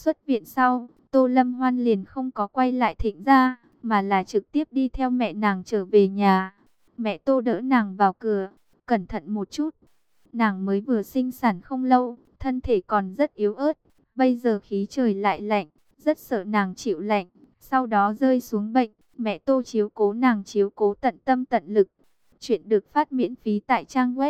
xuất viện sau, Tô Lâm Hoan liền không có quay lại Thịnh gia, mà là trực tiếp đi theo mẹ nàng trở về nhà. Mẹ Tô đỡ nàng vào cửa, cẩn thận một chút. Nàng mới vừa sinh sản không lâu, thân thể còn rất yếu ớt. Bây giờ khí trời lại lạnh, rất sợ nàng chịu lạnh. Sau đó rơi xuống bệnh, mẹ Tô chiếu cố nàng chiếu cố tận tâm tận lực. Chuyện được phát miễn phí tại trang web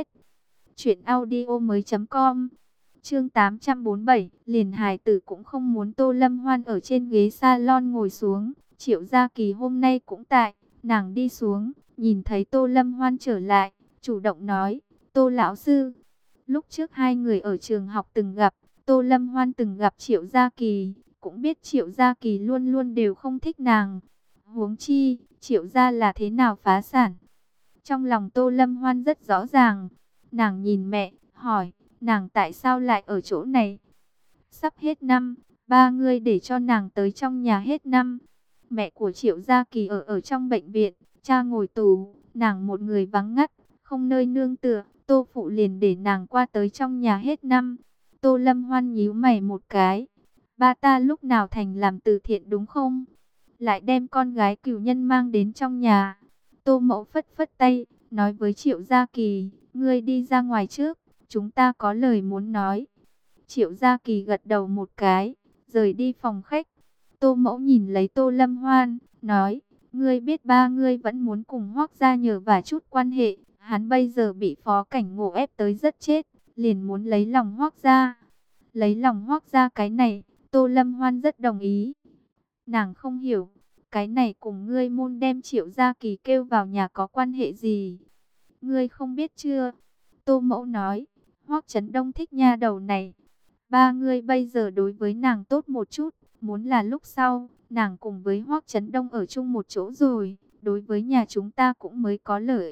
truyệnaudiomoi.com. Chương 847, liền hài tử cũng không muốn. Tô Lâm Hoan ở trên ghế salon ngồi xuống, Triệu Gia Kỳ hôm nay cũng tại, nàng đi xuống, nhìn thấy Tô Lâm Hoan trở lại, chủ động nói, Tô lão sư. Lúc trước hai người ở trường học từng gặp, Tô Lâm Hoan từng gặp Triệu Gia Kỳ, cũng biết Triệu Gia Kỳ luôn luôn đều không thích nàng. Huống chi, Triệu Gia là thế nào phá sản. Trong lòng Tô Lâm Hoan rất rõ ràng, nàng nhìn mẹ, hỏi, nàng tại sao lại ở chỗ này? Sắp hết năm, ba ngươi để cho nàng tới trong nhà hết năm. Mẹ của Triệu Gia Kỳ ở trong bệnh viện, cha ngồi tù, nàng một người vắng ngắt, không nơi nương tựa, Tô phụ liền để nàng qua tới trong nhà hết năm. Tô Lâm Hoan nhíu mày một cái, ba ta lúc nào thành làm từ thiện đúng không? Lại đem con gái cừu nhân mang đến trong nhà. Tô mẫu phất phất tay, nói với Triệu Gia Kỳ, ngươi đi ra ngoài trước, chúng ta có lời muốn nói. Triệu Gia Kỳ gật đầu một cái, rời đi phòng khách. Tô mẫu nhìn lấy Tô Lâm Hoan, nói, ngươi biết ba ngươi vẫn muốn cùng Hoác gia nhờ vả chút quan hệ, hắn bây giờ bị Phó Cảnh Ngộ ép tới rất chết, liền muốn lấy lòng Hoác gia. Lấy lòng Hoác gia cái này, Tô Lâm Hoan rất đồng ý. Nàng không hiểu, cái này cùng ngươi môn đem Triệu Gia Kỳ kêu vào nhà có quan hệ gì? Ngươi không biết chưa? Tô mẫu nói, Hoác Chấn Đông thích nha đầu này. Ba ngươi bây giờ đối với nàng tốt một chút, muốn là lúc sau, nàng cùng với Hoác Chấn Đông ở chung một chỗ rồi, đối với nhà chúng ta cũng mới có lợi.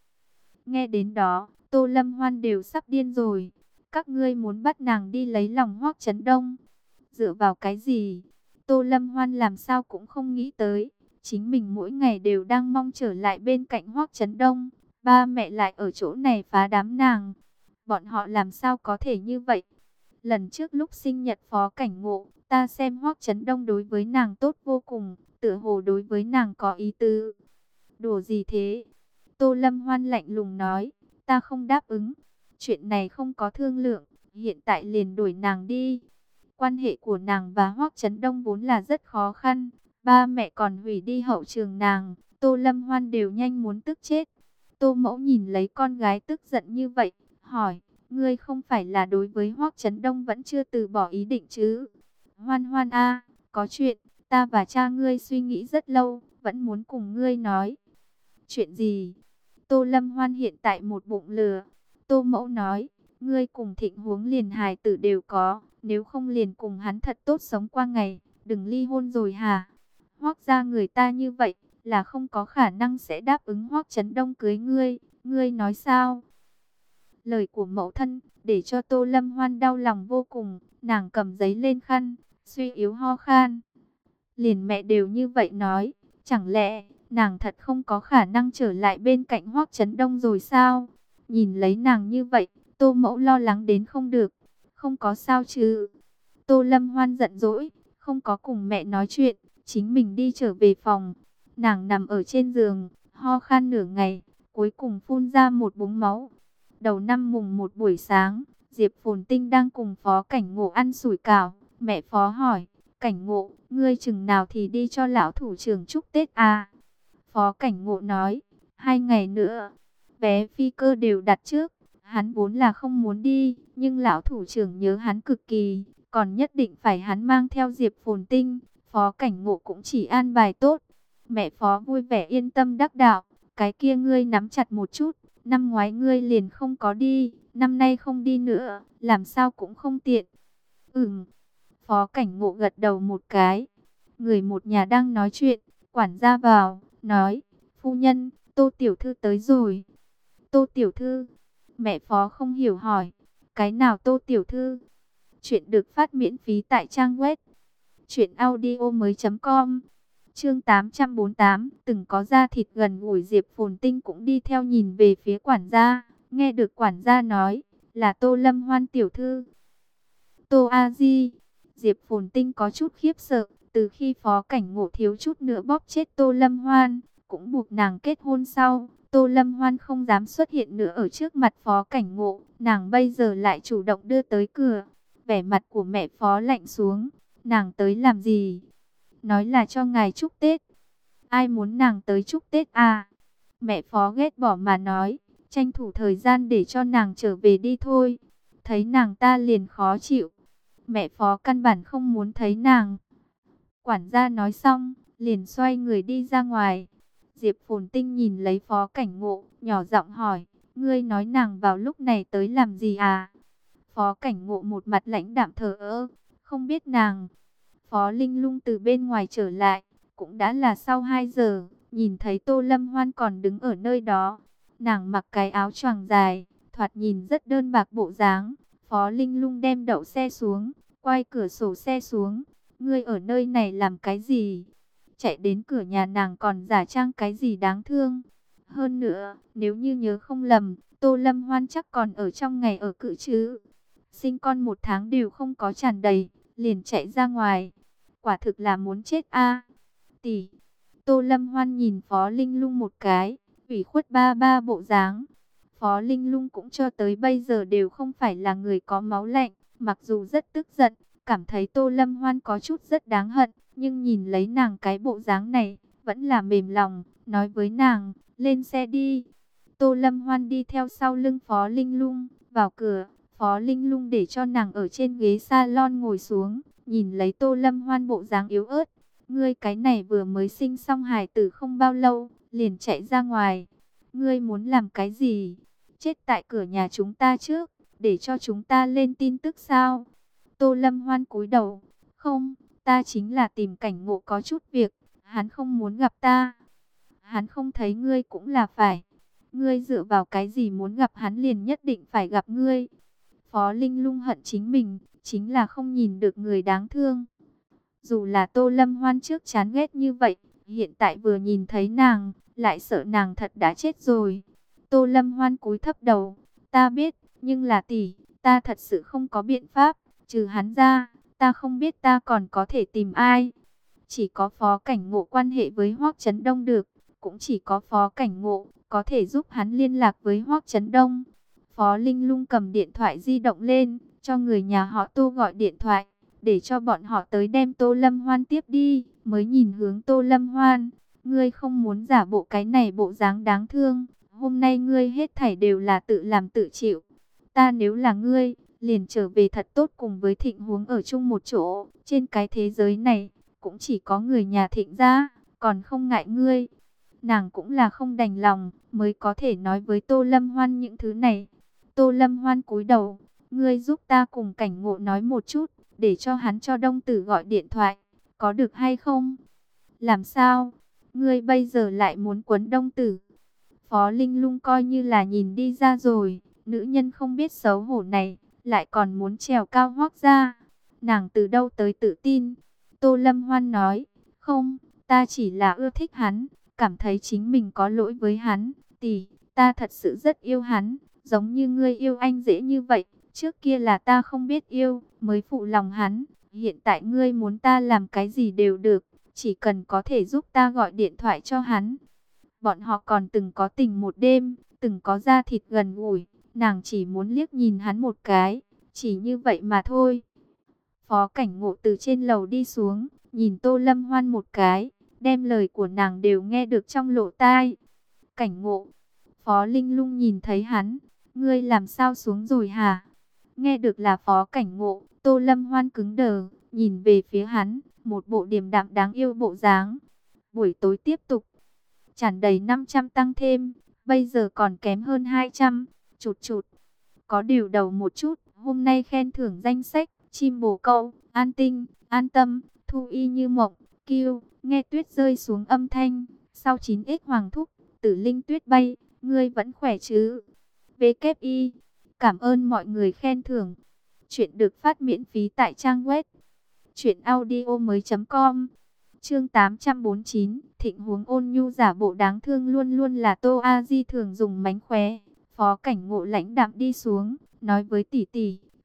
Nghe đến đó, Tô Lâm Hoan đều sắp điên rồi. Các ngươi muốn bắt nàng đi lấy lòng Hoác Chấn Đông. Dựa vào cái gì? Tô Lâm Hoan làm sao cũng không nghĩ tới. Chính mình mỗi ngày đều đang mong trở lại bên cạnh Hoác Chấn Đông. Ba mẹ lại ở chỗ này phá đám nàng. Bọn họ làm sao có thể như vậy? Lần trước lúc sinh nhật Phó Cảnh Ngộ, ta xem Hoác Chấn Đông đối với nàng tốt vô cùng, tựa hồ đối với nàng có ý tứ. Đùa gì thế? Tô Lâm Hoan lạnh lùng nói, ta không đáp ứng. Chuyện này không có thương lượng, hiện tại liền đuổi nàng đi. Quan hệ của nàng và Hoác Chấn Đông vốn là rất khó khăn. Ba mẹ còn hủy đi hậu trường nàng, Tô Lâm Hoan đều nhanh muốn tức chết. Tô Mẫu nhìn lấy con gái tức giận như vậy, hỏi, ngươi không phải là đối với Hoác Chấn Đông vẫn chưa từ bỏ ý định chứ? Hoan Hoan a, có chuyện, ta và cha ngươi suy nghĩ rất lâu, vẫn muốn cùng ngươi nói. Chuyện gì? Tô Lâm Hoan hiện tại một bụng lừa. Tô Mẫu nói, ngươi cùng Thịnh Huống liền hài tử đều có, nếu không liền cùng hắn thật tốt sống qua ngày, đừng ly hôn rồi hả? Hoác gia người ta như vậy, là không có khả năng sẽ đáp ứng Hoác Chấn Đông cưới ngươi nói sao? Lời của mẫu thân, để cho Tô Lâm Hoan đau lòng vô cùng, nàng cầm giấy lên khăn, suy yếu ho khan. Liền mẹ đều như vậy nói, chẳng lẽ nàng thật không có khả năng trở lại bên cạnh Hoác Chấn Đông rồi sao? Nhìn lấy nàng như vậy, Tô Mẫu lo lắng đến không được. Không có sao chứ? Tô Lâm Hoan giận dỗi, không có cùng mẹ nói chuyện, chính mình đi trở về phòng. Nàng nằm ở trên giường, ho khan nửa ngày, cuối cùng phun ra một búng máu. Đầu năm mùng một buổi sáng, Diệp Phồn Tinh đang cùng Phó Cảnh Ngộ ăn sủi cảo. Mẹ Phó hỏi, Cảnh Ngộ, ngươi chừng nào thì đi cho lão thủ trưởng chúc Tết à? Phó Cảnh Ngộ nói, 2 ngày nữa, vé phi cơ đều đặt trước. Hắn vốn là không muốn đi, nhưng lão thủ trưởng nhớ hắn cực kỳ, còn nhất định phải hắn mang theo Diệp Phồn Tinh. Phó Cảnh Ngộ cũng chỉ an bài tốt. Mẹ Phó vui vẻ yên tâm đắc đạo, cái kia ngươi nắm chặt một chút. Năm ngoái ngươi liền không có đi, năm nay không đi nữa, làm sao cũng không tiện. Phó Cảnh Ngộ gật đầu một cái. Người một nhà đang nói chuyện, quản gia vào, nói, phu nhân, Tô Tiểu Thư tới rồi. Tô Tiểu Thư, mẹ Phó không hiểu hỏi, cái nào Tô Tiểu Thư? Chuyện được phát miễn phí tại trang web truyệnaudiomoi.com. Chương 848, từng có da thịt gần gũi Diệp Phồn Tinh cũng đi theo nhìn về phía quản gia, nghe được quản gia nói, là Tô Lâm Hoan tiểu thư. Tô A Di, Diệp Phồn Tinh có chút khiếp sợ, từ khi Phó Cảnh Ngộ thiếu chút nữa bóp chết Tô Lâm Hoan, cũng buộc nàng kết hôn sau, Tô Lâm Hoan không dám xuất hiện nữa ở trước mặt Phó Cảnh Ngộ, nàng bây giờ lại chủ động đưa tới cửa. Vẻ mặt của mẹ Phó lạnh xuống, nàng tới làm gì? Nói là cho ngài chúc Tết. Ai muốn nàng tới chúc Tết à? Mẹ Phó ghét bỏ mà nói, tranh thủ thời gian để cho nàng trở về đi thôi. Thấy nàng ta liền khó chịu. Mẹ Phó căn bản không muốn thấy nàng. Quản gia nói xong, liền xoay người đi ra ngoài. Diệp Phồn Tinh nhìn lấy Phó Cảnh Ngộ, nhỏ giọng hỏi, ngươi nói nàng vào lúc này tới làm gì à? Phó Cảnh Ngộ một mặt lãnh đạm thờ ơ, không biết nàng. Phó Linh Lung từ bên ngoài trở lại, cũng đã là sau 2 giờ, nhìn thấy Tô Lâm Hoan còn đứng ở nơi đó. Nàng mặc cái áo choàng dài, thoạt nhìn rất đơn bạc bộ dáng. Phó Linh Lung đem đậu xe xuống, quay cửa sổ xe xuống. Ngươi ở nơi này làm cái gì? Chạy đến cửa nhà nàng còn giả trang cái gì đáng thương? Hơn nữa, nếu như nhớ không lầm, Tô Lâm Hoan chắc còn ở trong ngày ở cữ chứ. Sinh con 1 tháng đều không có tràn đầy, liền chạy ra ngoài. Quả thực là muốn chết a. Tỷ. Tô Lâm Hoan nhìn Phó Linh Lung một cái, ủy khuất ba ba bộ dáng. Phó Linh Lung cũng cho tới bây giờ đều không phải là người có máu lạnh, mặc dù rất tức giận, cảm thấy Tô Lâm Hoan có chút rất đáng hận, nhưng nhìn lấy nàng cái bộ dáng này, vẫn là mềm lòng, nói với nàng, lên xe đi. Tô Lâm Hoan đi theo sau lưng Phó Linh Lung, vào cửa, Phó Linh Lung để cho nàng ở trên ghế salon ngồi xuống, nhìn lấy Tô Lâm Hoan bộ dáng yếu ớt. Ngươi cái này vừa mới sinh xong hài tử không bao lâu, liền chạy ra ngoài. Ngươi muốn làm cái gì? Chết tại cửa nhà chúng ta trước, để cho chúng ta lên tin tức sao? Tô Lâm Hoan cúi đầu, không, ta chính là tìm Cảnh Ngộ có chút việc, hắn không muốn gặp ta. Hắn không thấy ngươi cũng là phải. Ngươi dựa vào cái gì muốn gặp hắn liền nhất định phải gặp ngươi? Phó Linh Lung hận chính mình, chính là không nhìn được người đáng thương. Dù là Tô Lâm Hoan trước chán ghét như vậy, hiện tại vừa nhìn thấy nàng, lại sợ nàng thật đã chết rồi. Tô Lâm Hoan cúi thấp đầu, ta biết, nhưng là tỷ, ta thật sự không có biện pháp, trừ hắn ra, ta không biết ta còn có thể tìm ai. Chỉ có Phó Cảnh Ngộ quan hệ với Hoắc Chấn Đông được, cũng chỉ có Phó Cảnh Ngộ có thể giúp hắn liên lạc với Hoắc Chấn Đông. Phó Linh Lung cầm điện thoại di động lên, cho người nhà họ Tô gọi điện thoại, để cho bọn họ tới đem Tô Lâm Hoan tiếp đi, mới nhìn hướng Tô Lâm Hoan. Ngươi không muốn giả bộ cái này bộ dáng đáng thương, hôm nay ngươi hết thảy đều là tự làm tự chịu. Ta nếu là ngươi, liền trở về thật tốt cùng với Thịnh Huống ở chung một chỗ, trên cái thế giới này, cũng chỉ có người nhà Thịnh gia, còn không ngại ngươi. Nàng cũng là không đành lòng, mới có thể nói với Tô Lâm Hoan những thứ này. Tô Lâm Hoan cúi đầu, ngươi giúp ta cùng Cảnh Ngộ nói một chút, để cho hắn cho Đông Tử gọi điện thoại, có được hay không? Làm sao? Ngươi bây giờ lại muốn quấn Đông Tử? Phó Linh Lung coi như là nhìn đi ra rồi, nữ nhân không biết xấu hổ này, lại còn muốn trèo cao Hoắc gia. Nàng từ đâu tới tự tin? Tô Lâm Hoan nói, không, ta chỉ là ưa thích hắn, cảm thấy chính mình có lỗi với hắn. Tỷ, ta thật sự rất yêu hắn, giống như ngươi yêu anh dễ như vậy. Trước kia là ta không biết yêu, mới phụ lòng hắn. Hiện tại ngươi muốn ta làm cái gì đều được, chỉ cần có thể giúp ta gọi điện thoại cho hắn. Bọn họ còn từng có tình một đêm, từng có da thịt gần gũi. Nàng chỉ muốn liếc nhìn hắn một cái, chỉ như vậy mà thôi. Phó Cảnh Ngộ từ trên lầu đi xuống, nhìn Tô Lâm Hoan một cái, đem lời của nàng đều nghe được trong lỗ tai. Cảnh Ngộ, Phó Linh Lung nhìn thấy hắn, ngươi làm sao xuống rồi hả? Nghe được là Phó Cảnh Ngộ, Tô Lâm Hoan cứng đờ, nhìn về phía hắn, một bộ điềm đạm đáng yêu bộ dáng. Buổi tối tiếp tục, tràn đầy 500 tăng thêm, bây giờ còn kém hơn 200, chụt chụt. Có điều đầu một chút, hôm nay khen thưởng danh sách, chim bồ câu, an tinh, an tâm, thu y như mộng, kêu, nghe tuyết rơi xuống âm thanh, sau 9x hoàng thúc, tử linh tuyết bay, ngươi vẫn khỏe chứ? VKI, cảm ơn mọi người khen thưởng. Chuyện được phát miễn phí tại trang web truyệnaudiomoi.com. Chương 849, Thịnh Huống ôn nhu giả bộ đáng thương luôn luôn là Tô A Di thường dùng mánh khóe. Phó Cảnh Ngộ lãnh đạm đi xuống, nói với tỷ tỷ,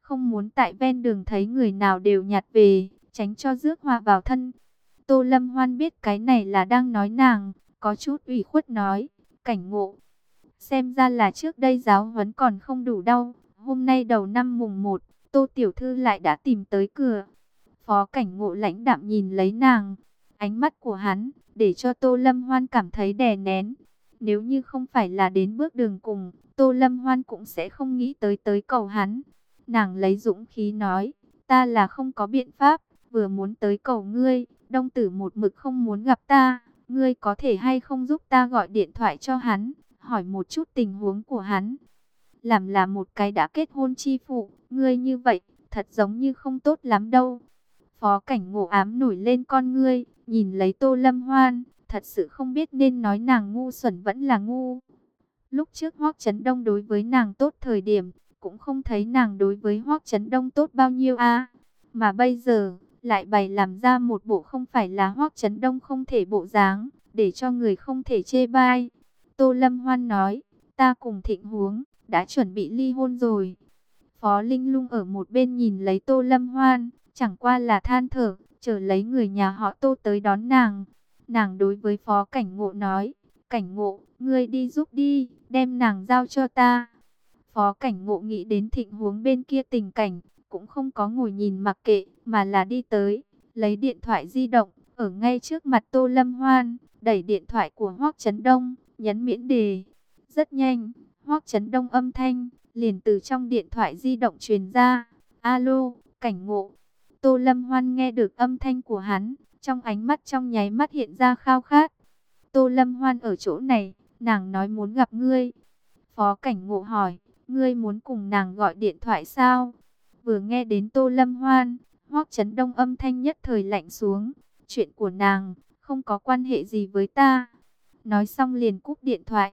không muốn tại ven đường thấy người nào đều nhặt về, tránh cho rước họa vào thân. Tô Lâm Hoan biết cái này là đang nói nàng, có chút ủy khuất nói, Cảnh Ngộ, xem ra là trước đây giáo huấn còn không đủ đau, hôm nay đầu năm mùng 1, Tô tiểu thư lại đã tìm tới cửa. Phó Cảnh Ngộ lãnh đạm nhìn lấy nàng, ánh mắt của hắn để cho Tô Lâm Hoan cảm thấy đè nén. Nếu như không phải là đến bước đường cùng, Tô Lâm Hoan cũng sẽ không nghĩ tới cầu hắn. Nàng lấy dũng khí nói, ta là không có biện pháp, vừa muốn tới cầu ngươi, Đông Tử một mực không muốn gặp ta, ngươi có thể hay không giúp ta gọi điện thoại cho hắn, hỏi một chút tình huống của hắn. Làm là một cái đã kết hôn chi phụ, ngươi như vậy, thật giống như không tốt lắm đâu. Phó Cảnh Ngộ ám nổi lên con ngươi, nhìn lấy Tô Lâm Hoan, thật sự không biết nên nói nàng ngu xuẩn vẫn là ngu. Lúc trước Hoắc Chấn Đông đối với nàng tốt thời điểm, cũng không thấy nàng đối với Hoắc Chấn Đông tốt bao nhiêu a. Mà bây giờ, lại bày làm ra một bộ không phải là Hoắc Chấn Đông không thể bộ dáng, để cho người không thể chê bai. Tô Lâm Hoan nói, ta cùng Thịnh Huống đã chuẩn bị ly hôn rồi. Phó Linh Lung ở một bên nhìn lấy Tô Lâm Hoan, chẳng qua là than thở, chờ lấy người nhà họ Tô tới đón nàng. Nàng đối với Phó Cảnh Ngộ nói, Cảnh Ngộ, ngươi đi giúp đi, đem nàng giao cho ta. Phó Cảnh Ngộ nghĩ đến Thịnh Huống bên kia tình cảnh, cũng không có ngồi nhìn mặc kệ, mà là đi tới, lấy điện thoại di động, ở ngay trước mặt Tô Lâm Hoan, đẩy điện thoại của Hoắc Chấn Đông, nhấn miễn đề. Rất nhanh, Hoắc Chấn Đông âm thanh liền từ trong điện thoại di động truyền ra. Alo, Cảnh Ngộ. Tô Lâm Hoan nghe được âm thanh của hắn, trong ánh mắt trong nháy mắt hiện ra khao khát. Tô Lâm Hoan ở chỗ này, nàng nói muốn gặp ngươi. Phó Cảnh Ngộ hỏi, ngươi muốn cùng nàng gọi điện thoại sao? Vừa nghe đến Tô Lâm Hoan, Hoắc Chấn Đông âm thanh nhất thời lạnh xuống. Chuyện của nàng, không có quan hệ gì với ta. Nói xong liền cúp điện thoại.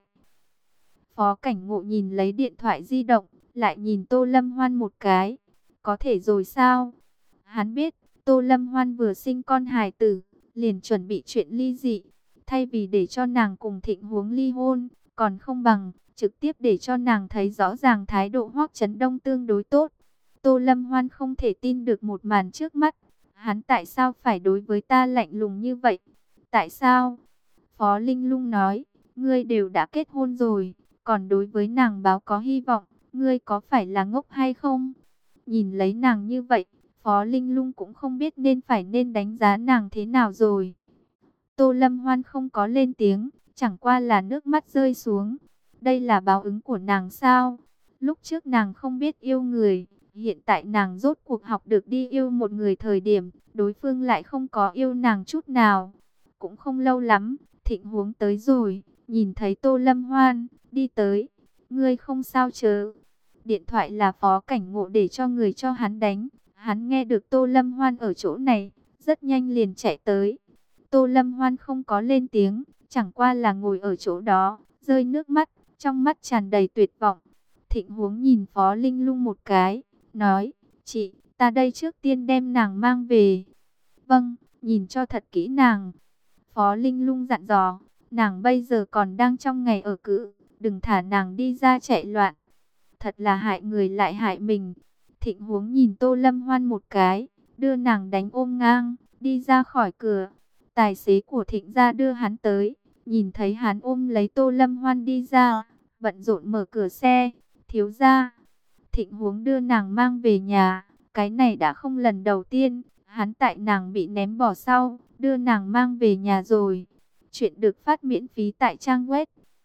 Phó Cảnh Ngộ nhìn lấy điện thoại di động, lại nhìn Tô Lâm Hoan một cái. Có thể rồi sao? Hắn biết, Tô Lâm Hoan vừa sinh con hài tử, liền chuẩn bị chuyện ly dị. Thay vì để cho nàng cùng Thịnh Huống ly hôn, còn không bằng trực tiếp để cho nàng thấy rõ ràng thái độ Hoắc Chấn Đông tương đối tốt. Tô Lâm Hoan không thể tin được một màn trước mắt. Hắn tại sao phải đối với ta lạnh lùng như vậy? Tại sao? Phó Linh Lung nói, ngươi đều đã kết hôn rồi, còn đối với nàng báo có hy vọng, ngươi có phải là ngốc hay không? Nhìn lấy nàng như vậy, Phó Linh Lung cũng không biết nên đánh giá nàng thế nào rồi. Tô Lâm Hoan không có lên tiếng, chẳng qua là nước mắt rơi xuống. Đây là báo ứng của nàng sao? Lúc trước nàng không biết yêu người, hiện tại nàng rốt cuộc học được đi yêu một người thời điểm, đối phương lại không có yêu nàng chút nào. Cũng không lâu lắm, Thịnh Huống tới rồi, nhìn thấy Tô Lâm Hoan, đi tới. Ngươi không sao chớ? Điện thoại là Phó Cảnh Ngộ để cho người cho hắn đánh. Hắn nghe được Tô Lâm Hoan ở chỗ này, rất nhanh liền chạy tới. Tô Lâm Hoan không có lên tiếng, chẳng qua là ngồi ở chỗ đó, rơi nước mắt, trong mắt tràn đầy tuyệt vọng. Thịnh Huống nhìn Phó Linh Lung một cái, nói, chị, ta đây trước tiên đem nàng mang về. Vâng, nhìn cho thật kỹ nàng. Phó Linh Lung dặn dò, nàng bây giờ còn đang trong ngày ở cữ, đừng thả nàng đi ra chạy loạn. Thật là hại người lại hại mình. Thịnh Huống nhìn Tô Lâm Hoan một cái, đưa nàng đánh ôm ngang, đi ra khỏi cửa. Tài xế của Thịnh gia đưa hắn tới, nhìn thấy hắn ôm lấy Tô Lâm Hoan đi ra, bận rộn mở cửa xe. Thiếu gia, Thịnh Huống đưa nàng mang về nhà, cái này đã không lần đầu tiên, hắn tại nàng bị ném bỏ sau, đưa nàng mang về nhà rồi. Chuyện được phát miễn phí tại trang web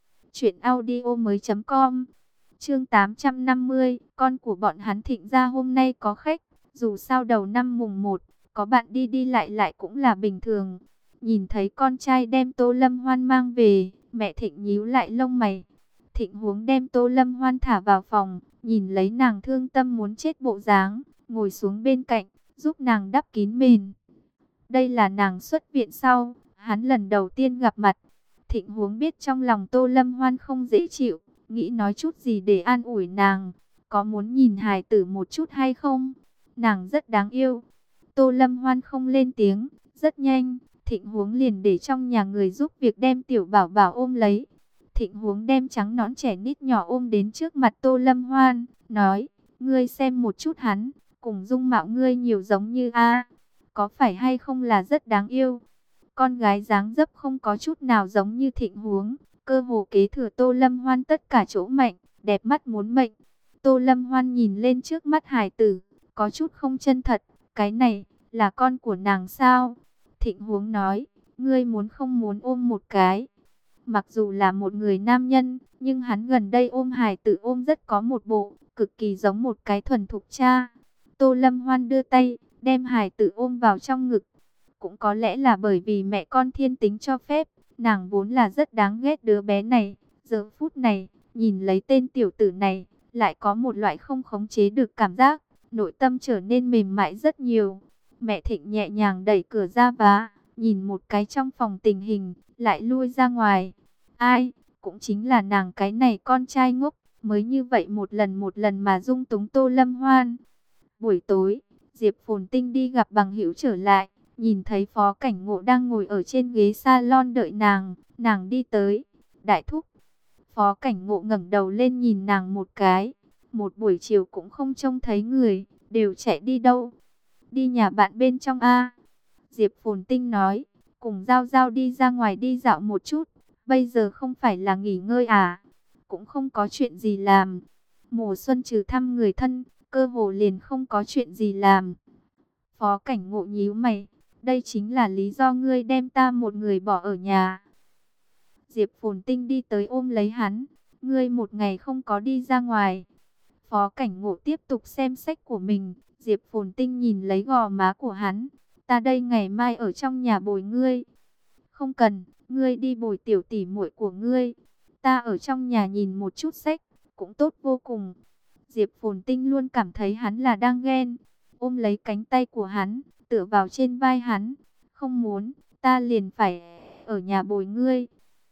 truyệnaudiomoi.com. Chương 850, con của bọn hắn Thịnh gia hôm nay có khách, dù sao đầu năm mùng 1, có bạn đi đi lại lại cũng là bình thường. Nhìn thấy con trai đem Tô Lâm Hoan mang về, mẹ Thịnh nhíu lại lông mày. Thịnh Huống đem Tô Lâm Hoan thả vào phòng, nhìn lấy nàng thương tâm muốn chết bộ dáng, ngồi xuống bên cạnh, giúp nàng đắp kín mền. Đây là nàng xuất viện sau, hắn lần đầu tiên gặp mặt. Thịnh Huống biết trong lòng Tô Lâm Hoan không dễ chịu, nghĩ nói chút gì để an ủi nàng. Có muốn nhìn hài tử một chút hay không? Nàng rất đáng yêu. Tô Lâm Hoan không lên tiếng, rất nhanh, Thịnh Huống liền để trong nhà người giúp việc đem tiểu bảo bảo ôm lấy. Thịnh Huống đem trắng nõn trẻ nít nhỏ ôm đến trước mặt Tô Lâm Hoan, nói, Ngươi xem một chút hắn, cùng dung mạo ngươi nhiều giống như a, có phải hay không là rất đáng yêu. Con gái dáng dấp không có chút nào giống như Thịnh Huống, cơ hồ kế thừa Tô Lâm Hoan tất cả chỗ mạnh, đẹp mắt muốn mệnh. Tô Lâm Hoan nhìn lên trước mắt hài tử, có chút không chân thật, cái này là con của nàng sao? Thịnh Huống nói, ngươi muốn không muốn ôm một cái. Mặc dù là một người nam nhân, nhưng hắn gần đây ôm hài tử ôm rất có một bộ, cực kỳ giống một cái thuần thục cha. Tô Lâm Hoan đưa tay, đem hài tử ôm vào trong ngực. Cũng có lẽ là bởi vì mẹ con thiên tính cho phép, nàng vốn là rất đáng ghét đứa bé này. Giờ phút này, nhìn lấy tên tiểu tử này, lại có một loại không khống chế được cảm giác, nội tâm trở nên mềm mại rất nhiều. Mẹ Thịnh nhẹ nhàng đẩy cửa ra và nhìn một cái trong phòng tình hình, lại lui ra ngoài. Ai, cũng chính là nàng cái này con trai ngốc, mới như vậy một lần mà dung túng Tô Lâm Hoan. Buổi tối, Diệp Phồn Tinh đi gặp bằng hữu trở lại, nhìn thấy Phó Cảnh Ngộ đang ngồi ở trên ghế salon đợi nàng đi tới. Đại thúc. Phó Cảnh Ngộ ngẩng đầu lên nhìn nàng một cái, một buổi chiều cũng không trông thấy người, đều chạy đi đâu? Đi nhà bạn bên trong a. Diệp Phồn Tinh nói, cùng Giao Giao đi ra ngoài đi dạo một chút, bây giờ không phải là nghỉ ngơi à? Cũng không có chuyện gì làm. Mùa xuân trừ thăm người thân, cơ hồ liền không có chuyện gì làm. Phó Cảnh Ngộ nhíu mày, đây chính là lý do ngươi đem ta một người bỏ ở nhà. Diệp Phồn Tinh đi tới ôm lấy hắn, ngươi một ngày không có đi ra ngoài. Phó Cảnh Ngộ tiếp tục xem sách của mình, Diệp Phồn Tinh nhìn lấy gò má của hắn, ta đây ngày mai ở trong nhà bồi ngươi. Không cần, ngươi đi bồi tiểu tỷ muội của ngươi, ta ở trong nhà nhìn một chút sách, cũng tốt vô cùng. Diệp Phồn Tinh luôn cảm thấy hắn là đang ghen, ôm lấy cánh tay của hắn, tựa vào trên vai hắn. Không muốn, ta liền phải ở nhà bồi ngươi.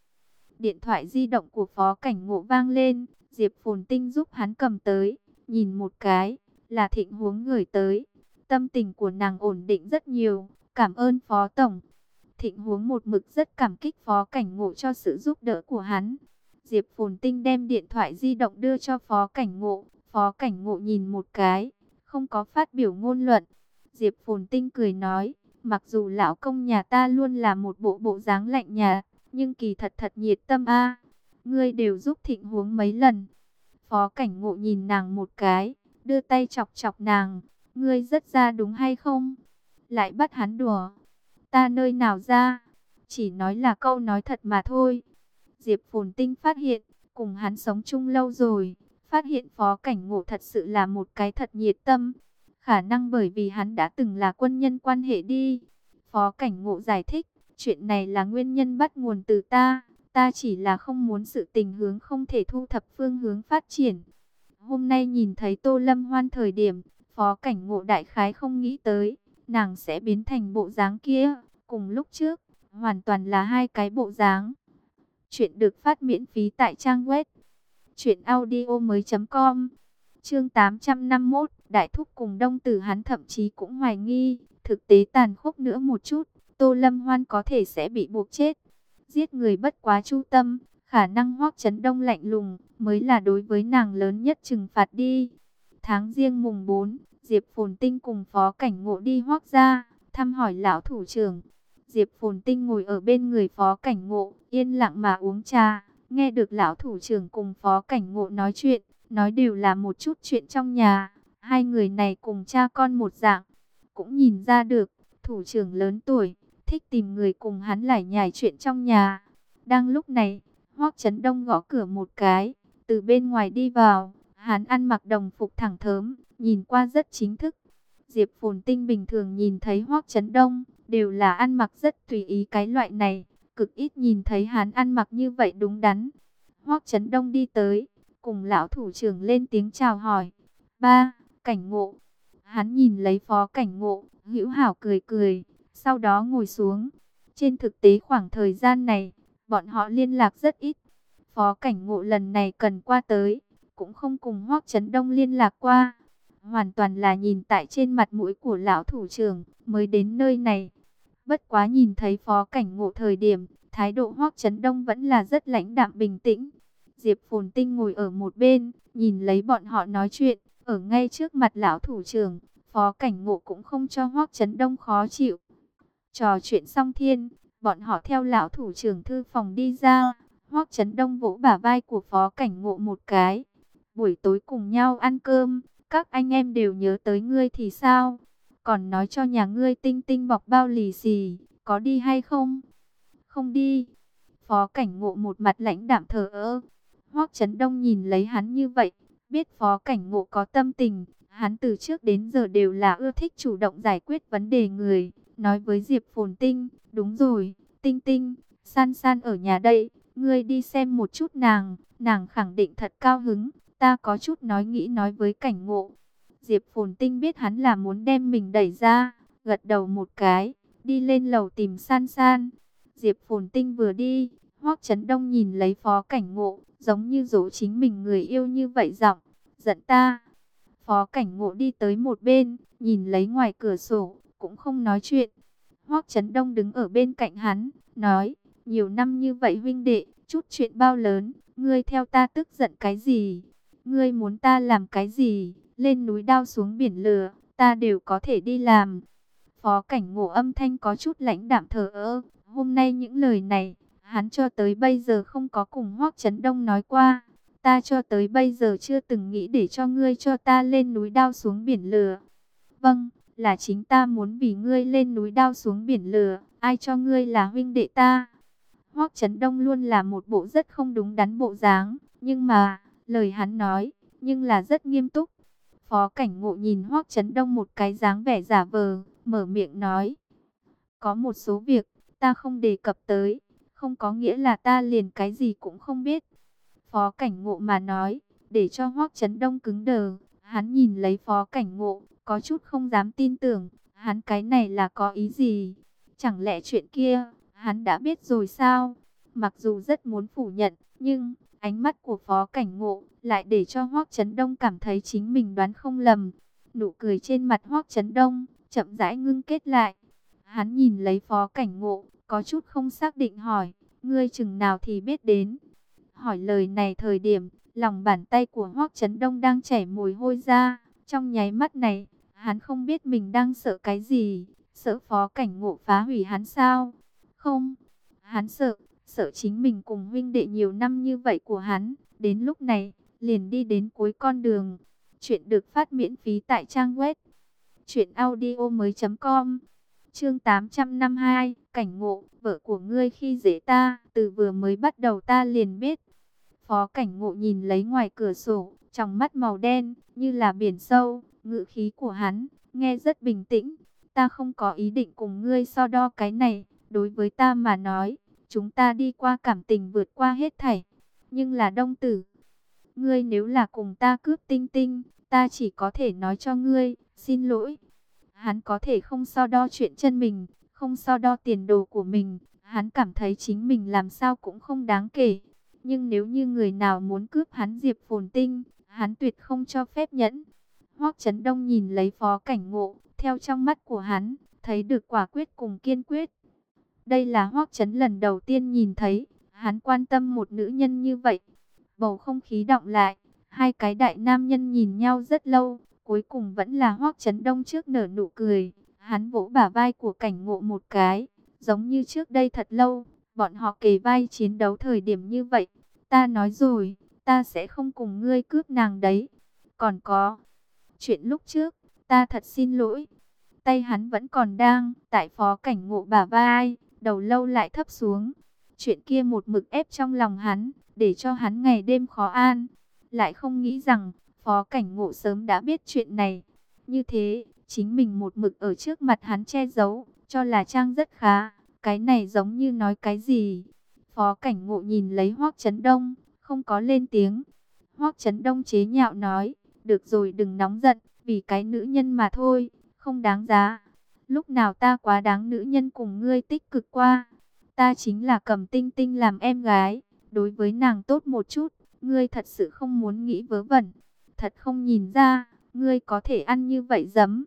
Điện thoại di động của Phó Cảnh Ngộ vang lên, Diệp Phồn Tinh giúp hắn cầm tới, nhìn một cái, là Thịnh Huống gửi tới. Tâm tình của nàng ổn định rất nhiều, cảm ơn Phó Tổng. Thịnh Huống một mực rất cảm kích Phó Cảnh Ngộ cho sự giúp đỡ của hắn. Diệp Phồn Tinh đem điện thoại di động đưa cho Phó Cảnh Ngộ, Phó Cảnh Ngộ nhìn một cái, không có phát biểu ngôn luận. Diệp Phồn Tinh cười nói, mặc dù lão công nhà ta luôn là một bộ dáng lạnh nhạt, nhưng kỳ thật nhiệt tâm a. Ngươi đều giúp Thịnh Huống mấy lần. Phó Cảnh Ngộ nhìn nàng một cái, đưa tay chọc chọc nàng, ngươi rất ra đúng hay không? Lại bắt hắn đùa. Ta nơi nào ra? Chỉ nói là câu nói thật mà thôi. Diệp Phồn Tinh phát hiện, cùng hắn sống chung lâu rồi, phát hiện Phó Cảnh Ngộ thật sự là một cái thật nhiệt tâm. Khả năng bởi vì hắn đã từng là quân nhân quan hệ đi. Phó Cảnh Ngộ giải thích, chuyện này là nguyên nhân bắt nguồn từ ta. Ta chỉ là không muốn sự tình hướng không thể thu thập phương hướng phát triển. Hôm nay nhìn thấy Tô Lâm Hoan thời điểm, Phó Cảnh Ngộ đại khái không nghĩ tới, nàng sẽ biến thành bộ dáng kia. Cùng lúc trước, hoàn toàn là hai cái bộ dáng. Chuyện được phát miễn phí tại trang web truyệnaudiomoi.com. Chương 851, Đại Thúc cùng Đông Tử hắn thậm chí cũng hoài nghi, thực tế tàn khốc nữa một chút, Tô Lâm Hoan có thể sẽ bị buộc chết. Giết người bất quá chu tâm, khả năng Hoắc Chấn Đông lạnh lùng mới là đối với nàng lớn nhất trừng phạt đi. Tháng Giêng mùng 4, Diệp Phồn Tinh cùng Phó Cảnh Ngộ đi Hoắc gia, thăm hỏi lão thủ trưởng. Diệp Phồn Tinh ngồi ở bên người Phó Cảnh Ngộ, yên lặng mà uống trà, nghe được lão thủ trưởng cùng Phó Cảnh Ngộ nói chuyện, nói đều là một chút chuyện trong nhà. Hai người này cùng cha con một dạng, cũng nhìn ra được, thủ trưởng lớn tuổi, thích tìm người cùng hắn lải nhải chuyện trong nhà. Đang lúc này, Hoắc Chấn Đông gõ cửa một cái, từ bên ngoài đi vào, hắn ăn mặc đồng phục thẳng thớm, nhìn qua rất chính thức. Diệp Phồn Tinh bình thường nhìn thấy Hoắc Chấn Đông, đều là ăn mặc rất tùy ý cái loại này, cực ít nhìn thấy hắn ăn mặc như vậy đúng đắn. Hoắc Chấn Đông đi tới, cùng lão thủ trưởng lên tiếng chào hỏi. Ba, Cảnh Ngộ. Hắn nhìn lấy Phó Cảnh Ngộ, hữu hảo cười cười, sau đó ngồi xuống. Trên thực tế khoảng thời gian này, bọn họ liên lạc rất ít. Phó Cảnh Ngộ lần này cần qua tới, cũng không cùng Hoắc Chấn Đông liên lạc qua. Hoàn toàn là nhìn tại trên mặt mũi của lão thủ trưởng mới đến nơi này. Bất quá nhìn thấy Phó Cảnh Ngộ thời điểm, thái độ Hoắc Chấn Đông vẫn là rất lãnh đạm bình tĩnh. Diệp Phồn Tinh ngồi ở một bên, nhìn lấy bọn họ nói chuyện, ở ngay trước mặt lão thủ trưởng, Phó Cảnh Ngộ cũng không cho Hoắc Chấn Đông khó chịu. Trò chuyện xong thiên, bọn họ theo lão thủ trưởng thư phòng đi ra. Hoắc Chấn Đông vỗ bả vai của Phó Cảnh Ngộ một cái. Buổi tối cùng nhau ăn cơm, các anh em đều nhớ tới ngươi thì sao? Còn nói cho nhà ngươi Tinh Tinh bọc bao lì xì, có đi hay không? Không đi. Phó Cảnh Ngộ một mặt lãnh đạm thờ ơ. Hoắc Chấn Đông nhìn lấy hắn như vậy, biết Phó Cảnh Ngộ có tâm tình. Hắn từ trước đến giờ đều là ưa thích chủ động giải quyết vấn đề người. Nói với Diệp Phồn Tinh, đúng rồi, Tinh Tinh, San San ở nhà đây, ngươi đi xem một chút nàng, nàng khẳng định thật cao hứng, ta có chút nói nghĩ nói với Cảnh Ngộ. Diệp Phồn Tinh biết hắn là muốn đem mình đẩy ra, gật đầu một cái, đi lên lầu tìm San San. Diệp Phồn Tinh vừa đi, Hoắc Chấn Đông nhìn lấy Phó Cảnh Ngộ, giống như dỗ chính mình người yêu như vậy giọng, giận ta. Phó Cảnh Ngộ đi tới một bên, nhìn lấy ngoài cửa sổ, cũng không nói chuyện. Hoắc Chấn Đông đứng ở bên cạnh hắn, nói, nhiều năm như vậy huynh đệ, chút chuyện bao lớn, ngươi theo ta tức giận cái gì? Ngươi muốn ta làm cái gì? Lên núi đao xuống biển lửa, ta đều có thể đi làm. Phó Cảnh Ngộ âm thanh có chút lãnh đạm thờ ơ, hôm nay những lời này, hắn cho tới bây giờ không có cùng Hoắc Chấn Đông nói qua. Ta cho tới bây giờ chưa từng nghĩ để cho ngươi cho ta lên núi đao xuống biển lửa. Vâng, là chính ta muốn vì ngươi lên núi đao xuống biển lửa, ai cho ngươi là huynh đệ ta. Hoắc Chấn Đông luôn là một bộ rất không đúng đắn bộ dáng, nhưng mà, lời hắn nói, nhưng là rất nghiêm túc. Phó Cảnh Ngộ nhìn Hoắc Chấn Đông một cái dáng vẻ giả vờ, mở miệng nói. Có một số việc, ta không đề cập tới, không có nghĩa là ta liền cái gì cũng không biết. Phó Cảnh Ngộ mà nói, để cho Hoắc Chấn Đông cứng đờ, hắn nhìn lấy Phó Cảnh Ngộ, có chút không dám tin tưởng, hắn cái này là có ý gì? Chẳng lẽ chuyện kia, hắn đã biết rồi sao? Mặc dù rất muốn phủ nhận, nhưng ánh mắt của Phó Cảnh Ngộ lại để cho Hoắc Chấn Đông cảm thấy chính mình đoán không lầm. Nụ cười trên mặt Hoắc Chấn Đông chậm rãi ngưng kết lại. Hắn nhìn lấy Phó Cảnh Ngộ, có chút không xác định hỏi, ngươi chừng nào thì biết đến? Hỏi lời này thời điểm, lòng bàn tay của Hoắc Chấn Đông đang chảy mồ hôi ra. Trong nháy mắt này, hắn không biết mình đang sợ cái gì. Sợ Phó Cảnh Ngộ phá hủy hắn sao? Không, hắn sợ chính mình cùng huynh đệ nhiều năm như vậy của hắn. Đến lúc này, liền đi đến cuối con đường. Chuyện được phát miễn phí tại trang web truyệnaudiomoi.com. Chương 852, Cảnh Ngộ, vợ của ngươi khi dễ ta, từ vừa mới bắt đầu ta liền biết. Phó Cảnh Ngộ nhìn lấy ngoài cửa sổ, trong mắt màu đen, như là biển sâu, ngữ khí của hắn, nghe rất bình tĩnh. Ta không có ý định cùng ngươi so đo cái này, đối với ta mà nói, chúng ta đi qua cảm tình vượt qua hết thảy. Nhưng là Đông Tử, ngươi nếu là cùng ta cướp Tinh Tinh, ta chỉ có thể nói cho ngươi, xin lỗi. Hắn có thể không so đo chuyện chân mình, không so đo tiền đồ của mình, hắn cảm thấy chính mình làm sao cũng không đáng kể. Nhưng nếu như người nào muốn cướp hắn Diệp Phồn Tinh, hắn tuyệt không cho phép nhẫn. Hoắc Chấn Đông nhìn lấy Phó Cảnh Ngộ, theo trong mắt của hắn, thấy được quả quyết cùng kiên quyết. Đây là Hoắc Chấn lần đầu tiên nhìn thấy, hắn quan tâm một nữ nhân như vậy. Bầu không khí đọng lại, hai cái đại nam nhân nhìn nhau rất lâu, cuối cùng vẫn là Hoắc Chấn Đông trước nở nụ cười. Hắn vỗ bả vai của Cảnh Ngộ một cái, giống như trước đây thật lâu, bọn họ kề vai chiến đấu thời điểm như vậy. Ta nói rồi, ta sẽ không cùng ngươi cướp nàng đấy. Còn có, chuyện lúc trước, ta thật xin lỗi. Tay hắn vẫn còn đang tại Phó Cảnh Ngộ bả vai, đầu lâu lại thấp xuống. Chuyện kia một mực ép trong lòng hắn, để cho hắn ngày đêm khó an. Lại không nghĩ rằng, Phó Cảnh Ngộ sớm đã biết chuyện này. Như thế, chính mình một mực ở trước mặt hắn che giấu, cho là trang rất khá. Cái này giống như nói cái gì? Phó Cảnh Ngộ nhìn lấy Hoắc Chấn Đông, không có lên tiếng. Hoắc Chấn Đông chế nhạo nói, được rồi đừng nóng giận, vì cái nữ nhân mà thôi, không đáng giá. Lúc nào ta quá đáng nữ nhân cùng ngươi tích cực qua. Ta chính là cầm Tinh Tinh làm em gái, đối với nàng tốt một chút, ngươi thật sự không muốn nghĩ vớ vẩn. Thật không nhìn ra, ngươi có thể ăn như vậy giấm.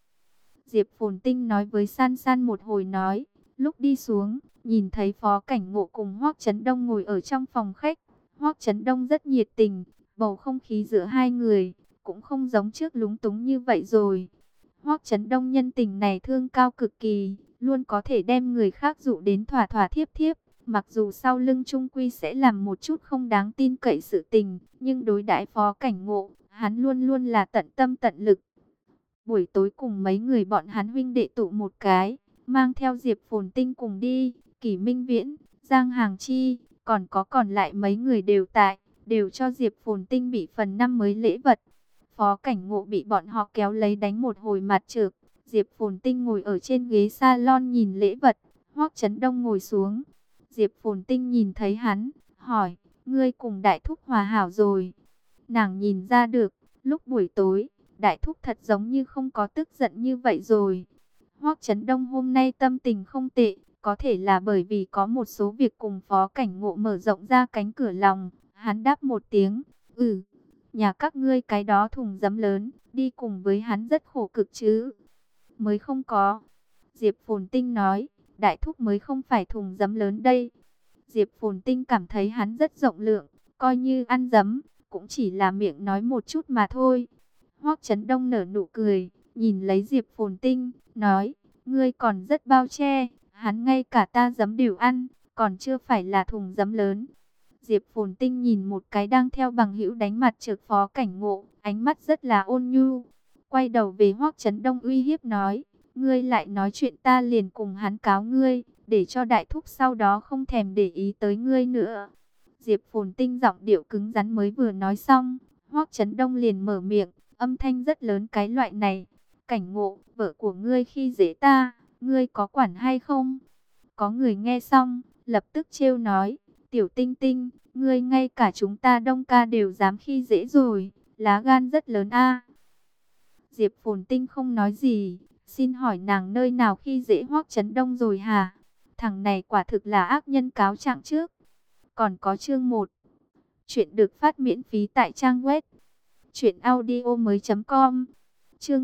Diệp Phồn Tinh nói với San San một hồi nói, lúc đi xuống, nhìn thấy Phó Cảnh Ngộ cùng Hoắc Chấn Đông ngồi ở trong phòng khách. Hoắc Chấn Đông rất nhiệt tình, bầu không khí giữa hai người cũng không giống trước lúng túng như vậy rồi. Hoắc Chấn Đông nhân tình này thương cao cực kỳ, luôn có thể đem người khác dụ đến thỏa thỏa thiếp thiếp. Mặc dù sau lưng trung quy sẽ làm một chút không đáng tin cậy sự tình, nhưng đối đãi Phó Cảnh Ngộ, hắn luôn luôn là tận tâm tận lực. Buổi tối cùng mấy người bọn hắn huynh đệ tụ một cái, mang theo Diệp Phồn Tinh cùng đi, Kỷ Minh Viễn, Giang Hàng Chi, còn lại mấy người đều tại, đều cho Diệp Phồn Tinh bị phần năm mới lễ vật. Phó Cảnh Ngộ bị bọn họ kéo lấy đánh một hồi mặt trược, Diệp Phồn Tinh ngồi ở trên ghế salon nhìn lễ vật, Hoắc Chấn Đông ngồi xuống. Diệp Phồn Tinh nhìn thấy hắn, hỏi, ngươi cùng Đại Thúc hòa hảo rồi. Nàng nhìn ra được, lúc buổi tối, Đại Thúc thật giống như không có tức giận như vậy rồi. Hoắc Chấn Đông hôm nay tâm tình không tệ, có thể là bởi vì có một số việc cùng Phó Cảnh Ngộ mở rộng ra cánh cửa lòng. Hắn đáp một tiếng, nhà các ngươi cái đó thùng giấm lớn, đi cùng với hắn rất khổ cực chứ. Mới không có. Diệp Phồn Tinh nói, Đại Thúc mới không phải thùng giấm lớn đây. Diệp Phồn Tinh cảm thấy hắn rất rộng lượng, coi như ăn giấm, cũng chỉ là miệng nói một chút mà thôi. Hoắc Chấn Đông nở nụ cười, nhìn lấy Diệp Phồn Tinh, nói, ngươi còn rất bao che, hắn ngay cả ta giấm đều ăn, còn chưa phải là thùng giấm lớn. Diệp Phồn Tinh nhìn một cái đang theo bằng hữu đánh mặt trược Phó Cảnh Ngộ, ánh mắt rất là ôn nhu. Quay đầu về Hoắc Chấn Đông uy hiếp nói, ngươi lại nói chuyện ta liền cùng hắn cáo ngươi, để cho Đại Thúc sau đó không thèm để ý tới ngươi nữa. Diệp Phồn Tinh giọng điệu cứng rắn mới vừa nói xong, Hoắc Chấn Đông liền mở miệng, âm thanh rất lớn cái loại này. Cảnh Ngộ, vợ của ngươi khi dễ ta, ngươi có quản hay không? Có người nghe xong, lập tức trêu nói, Tiểu Tinh Tinh, ngươi ngay cả chúng ta Đông ca đều dám khi dễ rồi, lá gan rất lớn a. Diệp Phồn Tinh không nói gì, xin hỏi nàng nơi nào khi dễ Hoắc Chấn Đông rồi hả? Thằng này quả thực là ác nhân cáo trạng trước. Còn có chương 1. Chuyện được phát miễn phí tại trang web truyệnaudiomoi.com. Chương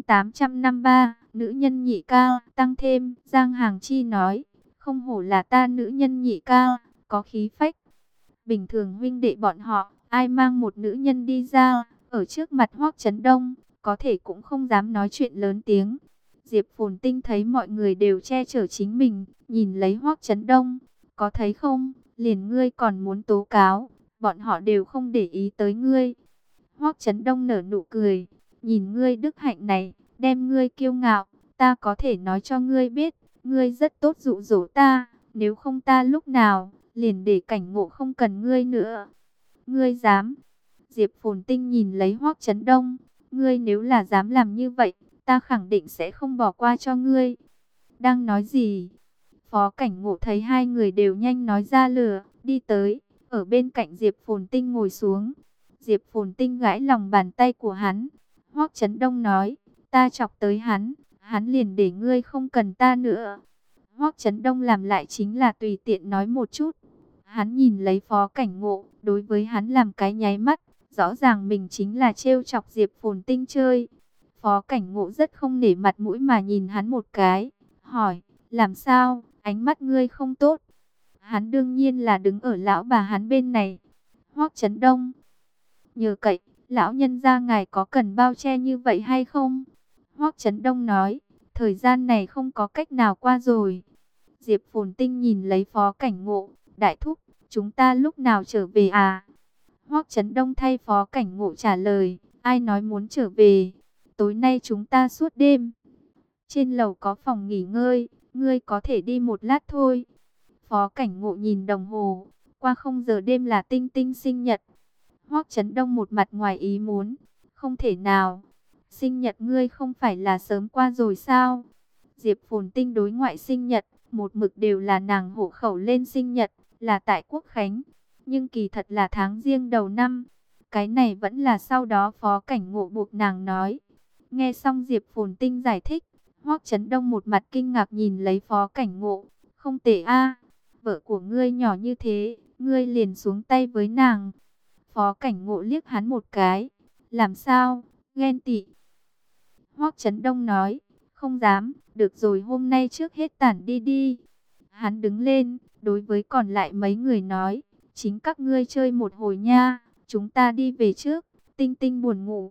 853, nữ nhân nhị ca, tăng thêm, Giang Hàng Chi nói, không hổ là ta nữ nhân nhị ca, có khí phách. Bình thường huynh đệ bọn họ, ai mang một nữ nhân đi ra, ở trước mặt Hoắc Chấn Đông, có thể cũng không dám nói chuyện lớn tiếng. Diệp Phồn Tinh thấy mọi người đều che chở chính mình, nhìn lấy Hoắc Chấn Đông, có thấy không, liền ngươi còn muốn tố cáo, bọn họ đều không để ý tới ngươi. Hoắc Chấn Đông nở nụ cười, nhìn ngươi đức hạnh này, đem ngươi kiêu ngạo, ta có thể nói cho ngươi biết, ngươi rất tốt dụ dỗ ta, nếu không ta lúc nào, liền để Cảnh Ngộ không cần ngươi nữa. Ngươi dám? Diệp Phồn Tinh nhìn lấy Hoắc Chấn Đông, ngươi nếu là dám làm như vậy, ta khẳng định sẽ không bỏ qua cho ngươi. Đang nói gì? Phó Cảnh Ngộ thấy hai người đều nhanh nói ra lừa, đi tới, ở bên cạnh Diệp Phồn Tinh ngồi xuống. Diệp Phồn Tinh gãi lòng bàn tay của hắn. Hoắc Chấn Đông nói, ta chọc tới hắn, hắn liền để ngươi không cần ta nữa. Hoắc Chấn Đông làm lại chính là tùy tiện nói một chút. Hắn nhìn lấy Phó Cảnh Ngộ, đối với hắn làm cái nháy mắt, rõ ràng mình chính là trêu chọc Diệp Phồn Tinh chơi. Phó Cảnh Ngộ rất không nể mặt mũi mà nhìn hắn một cái, hỏi, làm sao, ánh mắt ngươi không tốt? Hắn đương nhiên là đứng ở lão bà hắn bên này. Hoắc Chấn Đông, nhờ cậy, lão nhân gia ngài có cần bao che như vậy hay không? Hoắc Chấn Đông nói, thời gian này không có cách nào qua rồi. Diệp Phồn Tinh nhìn lấy Phó Cảnh Ngộ, Đại Thúc, chúng ta lúc nào trở về à? Hoắc Chấn Đông thay Phó Cảnh Ngộ trả lời, ai nói muốn trở về? Tối nay chúng ta suốt đêm. Trên lầu có phòng nghỉ ngơi, ngươi có thể đi một lát thôi. Phó Cảnh Ngộ nhìn đồng hồ, qua 0 giờ đêm là Tinh Tinh sinh nhật. Hoắc Chấn Đông một mặt ngoài ý muốn, không thể nào. Sinh nhật ngươi không phải là sớm qua rồi sao? Diệp Phồn Tinh đối ngoại sinh nhật, một mực đều là nàng hộ khẩu lên sinh nhật, là tại Quốc Khánh. Nhưng kỳ thật là tháng riêng đầu năm. Cái này vẫn là sau đó Phó Cảnh Ngộ buộc nàng nói. Nghe xong Diệp Phồn Tinh giải thích, Hoắc Chấn Đông một mặt kinh ngạc nhìn lấy Phó Cảnh Ngộ. Không tệ a, vợ của ngươi nhỏ như thế, ngươi liền xuống tay với nàng. Phó Cảnh Ngộ liếc hắn một cái. Làm sao, ghen tị? Hoắc Chấn Đông nói, không dám, được rồi hôm nay trước hết tản đi đi. Hắn đứng lên, đối với còn lại mấy người nói, chính các ngươi chơi một hồi nha, chúng ta đi về trước, Tinh Tinh buồn ngủ.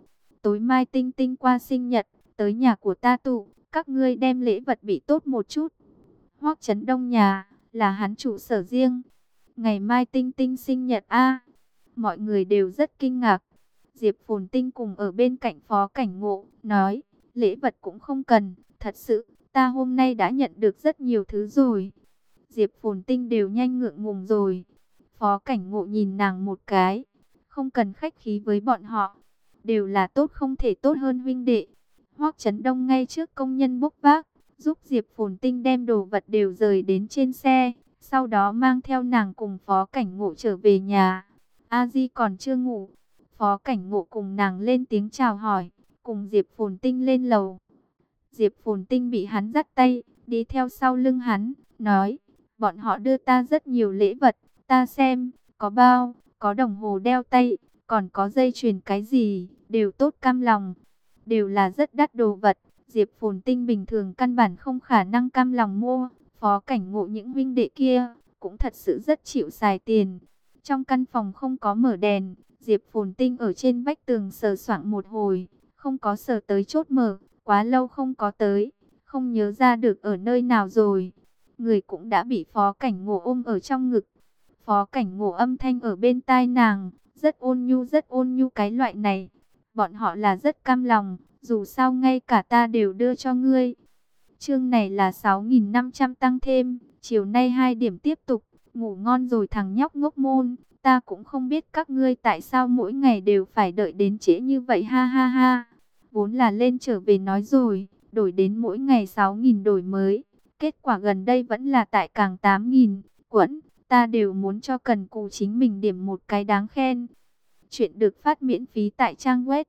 tối mai Tinh Tinh qua sinh nhật, tới nhà của ta tụ, các ngươi đem lễ vật bị tốt một chút. Hoắc Chấn Đông nhà, là hắn trụ sở riêng. Ngày mai Tinh Tinh sinh nhật a. Mọi người đều rất kinh ngạc. Diệp Phồn Tinh cùng ở bên cạnh Phó Cảnh Ngộ, nói, lễ vật cũng không cần, thật sự, ta hôm nay đã nhận được rất nhiều thứ rồi. Diệp Phồn Tinh đều nhanh ngượng ngùng rồi. Phó Cảnh Ngộ nhìn nàng một cái, không cần khách khí với bọn họ, đều là tốt không thể tốt hơn huynh đệ. Hoắc Chấn Đông ngay trước công nhân bốc vác, giúp Diệp Phồn Tinh đem đồ vật đều rời đến trên xe, sau đó mang theo nàng cùng Phó Cảnh Ngộ trở về nhà. A Di còn chưa ngủ, Phó Cảnh Ngộ cùng nàng lên tiếng chào hỏi, cùng Diệp Phồn Tinh lên lầu. Diệp Phồn Tinh bị hắn dắt tay, đi theo sau lưng hắn, nói, bọn họ đưa ta rất nhiều lễ vật, ta xem, có bao, có đồng hồ đeo tay, còn có dây chuyền cái gì, đều tốt cam lòng, đều là rất đắt đồ vật. Diệp Phồn Tinh bình thường căn bản không khả năng cam lòng mua. Phó Cảnh Ngộ những huynh đệ kia cũng thật sự rất chịu xài tiền. Trong căn phòng không có mở đèn, Diệp Phồn Tinh ở trên vách tường sờ soạng một hồi, không có sờ tới chốt mở, quá lâu không có tới, không nhớ ra được ở nơi nào rồi. Người cũng đã bị Phó Cảnh Ngộ ôm ở trong ngực. Phó Cảnh Ngộ âm thanh ở bên tai nàng, rất ôn nhu cái loại này. Bọn họ là rất cam lòng, dù sao ngay cả ta đều đưa cho ngươi. Chương này là 6.500 tăng thêm, chiều nay 2 điểm tiếp tục, ngủ ngon rồi thằng nhóc ngốc môn. Ta cũng không biết các ngươi tại sao mỗi ngày đều phải đợi đến trễ như vậy ha ha ha. Vốn là lên trở về nói rồi, đổi đến mỗi ngày 6.000 đổi mới. Kết quả gần đây vẫn là tại càng 8.000, quẫn, ta đều muốn cho cần cù chính mình điểm một cái đáng khen. Chuyện được phát miễn phí tại trang web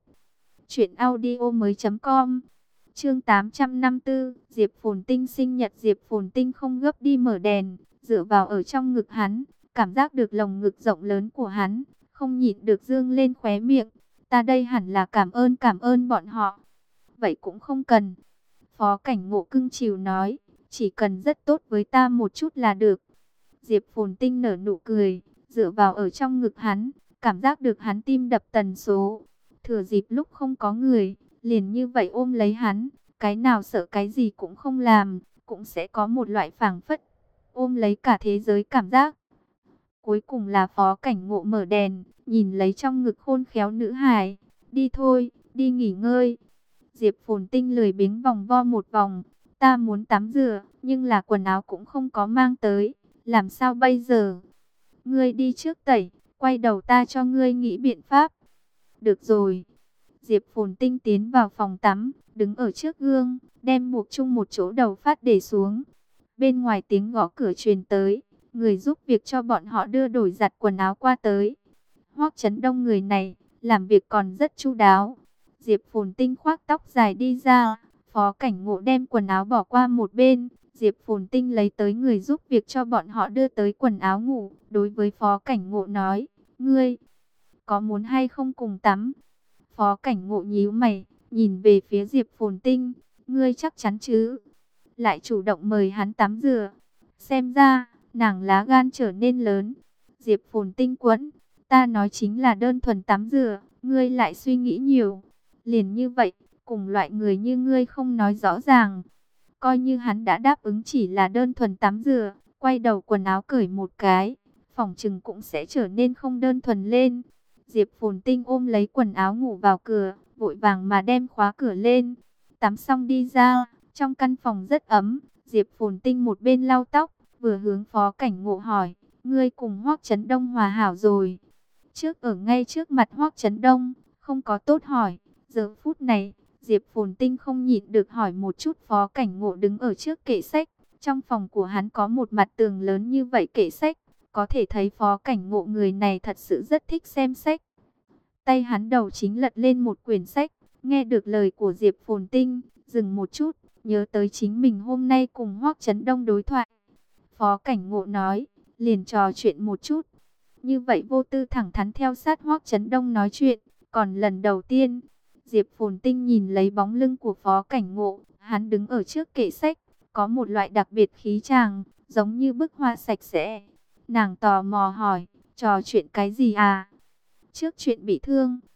truyệnaudiomoi.com. Chương 854, Diệp Phồn Tinh sinh nhật. Diệp Phồn Tinh không gấp đi mở đèn, dựa vào ở trong ngực hắn, cảm giác được lồng ngực rộng lớn của hắn, không nhịn được dương lên khóe miệng. Ta đây hẳn là cảm ơn bọn họ. Vậy cũng không cần. Phó Cảnh Ngộ cưng chiều nói, chỉ cần rất tốt với ta một chút là được. Diệp Phồn Tinh nở nụ cười, dựa vào ở trong ngực hắn, cảm giác được hắn tim đập tần số. Thừa dịp lúc không có người, liền như vậy ôm lấy hắn, cái nào sợ cái gì cũng không làm, cũng sẽ có một loại phảng phất ôm lấy cả thế giới cảm giác. Cuối cùng là Phó Cảnh Ngộ mở đèn, nhìn lấy trong ngực khôn khéo nữ hài, đi thôi, đi nghỉ ngơi. Diệp Phồn Tinh lười biếng vòng vo một vòng, ta muốn tắm rửa, nhưng là quần áo cũng không có mang tới, làm sao bây giờ? Ngươi đi trước tẩy, quay đầu ta cho ngươi nghĩ biện pháp. Được rồi. Diệp Phồn Tinh tiến vào phòng tắm, đứng ở trước gương, đem buộc chung một chỗ đầu phát để xuống. Bên ngoài tiếng gõ cửa truyền tới, người giúp việc cho bọn họ đưa đổi giặt quần áo qua tới. Hoắc Chấn Đông người này, làm việc còn rất chu đáo. Diệp Phồn Tinh khoác tóc dài đi ra, Phó Cảnh Ngộ đem quần áo bỏ qua một bên. Diệp Phồn Tinh lấy tới người giúp việc cho bọn họ đưa tới quần áo ngủ. Đối với Phó Cảnh Ngộ nói, ngươi có muốn hay không cùng tắm? Phó Cảnh Ngộ nhíu mày, nhìn về phía Diệp Phồn Tinh, ngươi chắc chắn chứ? Lại chủ động mời hắn tắm rửa. Xem ra, nàng lá gan trở nên lớn. Diệp Phồn Tinh quẫn, ta nói chính là đơn thuần tắm rửa, ngươi lại suy nghĩ nhiều. Liền như vậy, cùng loại người như ngươi không nói rõ ràng. Coi như hắn đã đáp ứng chỉ là đơn thuần tắm rửa, quay đầu quần áo cởi một cái, phỏng chừng cũng sẽ trở nên không đơn thuần lên. Diệp Phồn Tinh ôm lấy quần áo ngủ vào cửa, vội vàng mà đem khóa cửa lên. Tắm xong đi ra, trong căn phòng rất ấm. Diệp Phồn Tinh một bên lau tóc, vừa hướng Phó Cảnh Ngộ hỏi, ngươi cùng Hoắc Chấn Đông hòa hảo rồi? Trước ở ngay trước mặt Hoắc Chấn Đông, không có tốt hỏi. Giờ phút này, Diệp Phồn Tinh không nhịn được hỏi một chút. Phó Cảnh Ngộ đứng ở trước kệ sách. Trong phòng của hắn có một mặt tường lớn như vậy kệ sách. Có thể thấy Phó Cảnh Ngộ người này thật sự rất thích xem sách. Tay hắn đầu chính lật lên một quyển sách. Nghe được lời của Diệp Phồn Tinh, dừng một chút, nhớ tới chính mình hôm nay cùng Hoắc Chấn Đông đối thoại. Phó Cảnh Ngộ nói, liền trò chuyện một chút. Như vậy vô tư thẳng thắn theo sát Hoắc Chấn Đông nói chuyện. Còn lần đầu tiên, Diệp Phồn Tinh nhìn lấy bóng lưng của Phó Cảnh Ngộ, hắn đứng ở trước kệ sách, có một loại đặc biệt khí chàng, giống như bức hoa sạch sẽ. Nàng tò mò hỏi, trò chuyện cái gì à? Trước chuyện bị thương.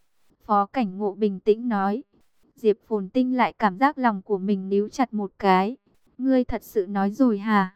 Phó Cảnh Ngộ bình tĩnh nói. Diệp Phồn Tinh lại cảm giác lòng của mình níu chặt một cái. Ngươi thật sự nói rồi hả?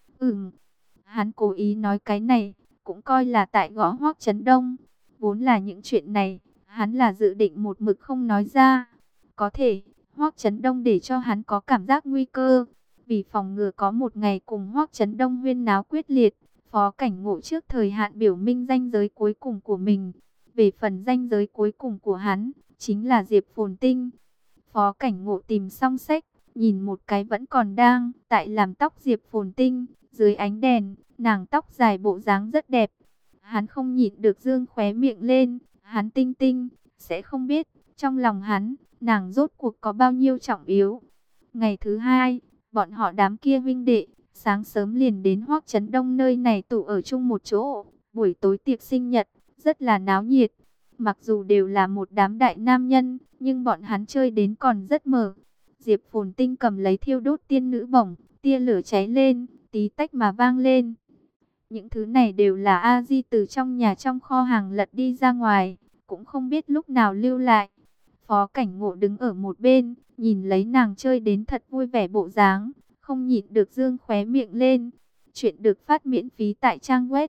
Hắn cố ý nói cái này, cũng coi là tại gõ Hoắc Chấn Đông. Vốn là những chuyện này, hắn là dự định một mực không nói ra. Có thể, Hoắc Chấn Đông để cho hắn có cảm giác nguy cơ. Vì phòng ngừa có một ngày cùng Hoắc Chấn Đông huyên náo quyết liệt, Phó Cảnh Ngộ trước thời hạn biểu minh ranh giới cuối cùng của mình. Về phần ranh giới cuối cùng của hắn, chính là Diệp Phồn Tinh. Phó Cảnh Ngộ tìm xong sách, nhìn một cái vẫn còn đang tại làm tóc Diệp Phồn Tinh. Dưới ánh đèn, nàng tóc dài bộ dáng rất đẹp. Hắn không nhịn được dương khóe miệng lên. Hắn Tinh Tinh sẽ không biết, trong lòng hắn, nàng rốt cuộc có bao nhiêu trọng yếu. Ngày thứ hai, bọn họ đám kia huynh đệ, sáng sớm liền đến Hoắc Chấn Đông nơi này tụ ở chung một chỗ. Buổi tối tiệc sinh nhật, rất là náo nhiệt. Mặc dù đều là một đám đại nam nhân, nhưng bọn hắn chơi đến còn rất mở. Diệp Phồn Tinh cầm lấy thiêu đốt tiên nữ bổng, tia lửa cháy lên, tí tách mà vang lên. Những thứ này đều là A-di từ trong nhà trong kho hàng lật đi ra ngoài, cũng không biết lúc nào lưu lại. Phó Cảnh Ngộ đứng ở một bên, nhìn lấy nàng chơi đến thật vui vẻ bộ dáng, không nhịn được dương khóe miệng lên. Chuyện được phát miễn phí tại trang web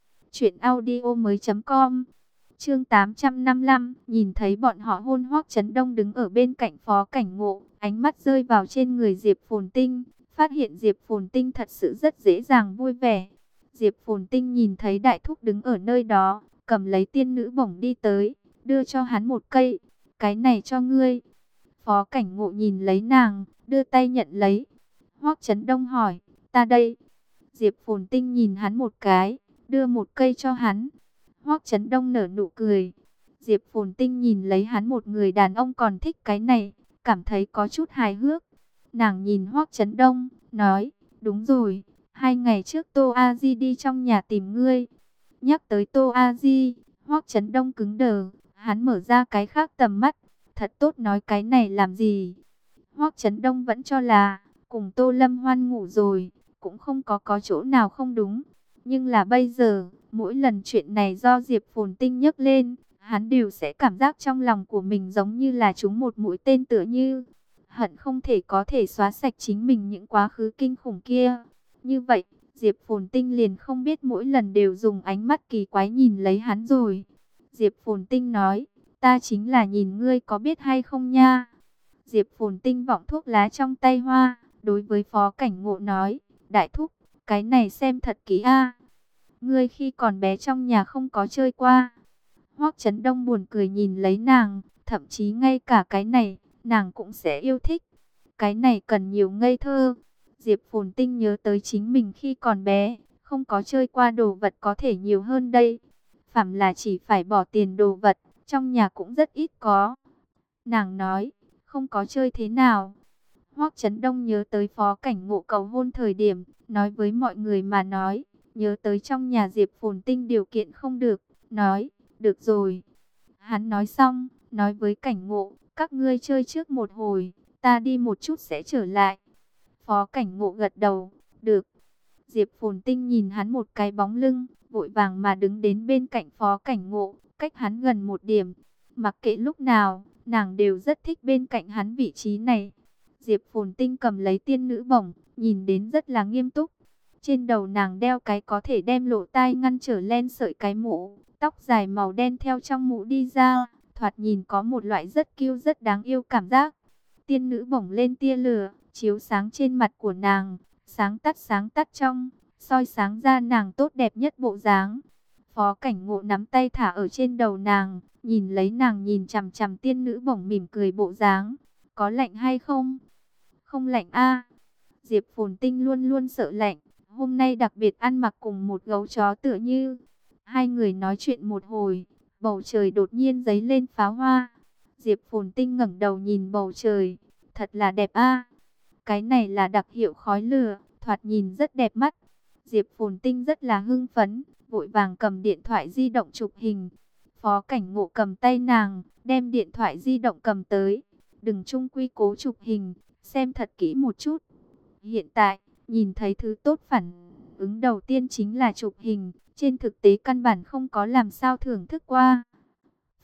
truyệnaudiomoi.com. Chương 855, nhìn thấy bọn họ hôn Hoắc Chấn Đông đứng ở bên cạnh Phó Cảnh Ngộ, ánh mắt rơi vào trên người Diệp Phồn Tinh, phát hiện Diệp Phồn Tinh thật sự rất dễ dàng vui vẻ. Diệp Phồn Tinh nhìn thấy đại thúc đứng ở nơi đó, cầm lấy tiên nữ bổng đi tới, đưa cho hắn một cây. Cái này cho ngươi. Phó Cảnh Ngộ nhìn lấy nàng, đưa tay nhận lấy. Hoắc Chấn Đông hỏi, ta đây. Diệp Phồn Tinh nhìn hắn một cái, đưa một cây cho hắn. Hoắc Chấn Đông nở nụ cười. Diệp Phồn Tinh nhìn lấy hắn, một người đàn ông còn thích cái này, cảm thấy có chút hài hước. Nàng nhìn Hoắc Chấn Đông, nói, đúng rồi, 2 ngày trước Tô A Di đi trong nhà tìm ngươi. Nhắc tới Tô A Di, Hoắc Chấn Đông cứng đờ, hắn mở ra cái khác tầm mắt, thật tốt nói cái này làm gì? Hoắc Chấn Đông vẫn cho là cùng Tô Lâm Hoan ngủ rồi, cũng không có chỗ nào không đúng. Nhưng là bây giờ, mỗi lần chuyện này do Diệp Phồn Tinh nhắc lên, hắn đều sẽ cảm giác trong lòng của mình giống như là trúng một mũi tên, tựa như hận không thể có thể xóa sạch chính mình những quá khứ kinh khủng kia. Như vậy, Diệp Phồn Tinh liền không biết mỗi lần đều dùng ánh mắt kỳ quái nhìn lấy hắn rồi. Diệp Phồn Tinh nói, ta chính là nhìn ngươi có biết hay không nha. Diệp Phồn Tinh vọng thuốc lá trong tay hoa, đối với Phó Cảnh Ngộ nói, đại thúc, cái này xem thật kỹ a. Ngươi khi còn bé trong nhà không có chơi qua. Hoắc Chấn Đông buồn cười nhìn lấy nàng, thậm chí ngay cả cái này, nàng cũng sẽ yêu thích. Cái này cần nhiều ngây thơ. Diệp Phồn Tinh nhớ tới chính mình khi còn bé, không có chơi qua đồ vật có thể nhiều hơn đây. Phàm là chỉ phải bỏ tiền đồ vật, trong nhà cũng rất ít có. Nàng nói, không có chơi thế nào. Hoắc Chấn Đông nhớ tới Phó Cảnh Ngộ cầu hôn thời điểm, nói với mọi người mà nói, nhớ tới trong nhà Diệp Phồn Tinh điều kiện không được, nói, được rồi. Hắn nói xong, nói với Cảnh Ngộ, các ngươi chơi trước một hồi, ta đi một chút sẽ trở lại. Phó Cảnh Ngộ gật đầu, được. Diệp Phồn Tinh nhìn hắn một cái bóng lưng, vội vàng mà đứng đến bên cạnh Phó Cảnh Ngộ, cách hắn gần một điểm. Mặc kệ lúc nào, nàng đều rất thích bên cạnh hắn vị trí này. Diệp Phồn Tinh cầm lấy tiên nữ bổng, nhìn đến rất là nghiêm túc. Trên đầu nàng đeo cái có thể đem lỗ tai ngăn trở len sợi cái mũ, tóc dài màu đen theo trong mũ đi ra, thoạt nhìn có một loại rất cute rất đáng yêu cảm giác. Tiên nữ bổng lên tia lửa, chiếu sáng trên mặt của nàng, sáng tắt trong, soi sáng ra nàng tốt đẹp nhất bộ dáng. Phó Cảnh Ngộ nắm tay thả ở trên đầu nàng, nhìn lấy nàng nhìn chằm chằm tiên nữ bổng mỉm cười bộ dáng. Có lạnh hay không? Không lạnh a. Diệp Phồn Tinh luôn luôn sợ lạnh, hôm nay đặc biệt ăn mặc cùng một gấu chó tựa như. Hai người nói chuyện một hồi, bầu trời đột nhiên giấy lên pháo hoa. Diệp Phồn Tinh ngẩng đầu nhìn bầu trời, thật là đẹp a. Cái này là đặc hiệu khói lửa, thoạt nhìn rất đẹp mắt. Diệp Phồn Tinh rất là hưng phấn, vội vàng cầm điện thoại di động chụp hình. Phó Cảnh Ngộ cầm tay nàng, đem điện thoại di động cầm tới. Đừng chung quy cố chụp hình, xem thật kỹ một chút. Hiện tại, nhìn thấy thứ tốt phản ứng đầu tiên chính là chụp hình, trên thực tế căn bản không có làm sao thưởng thức qua.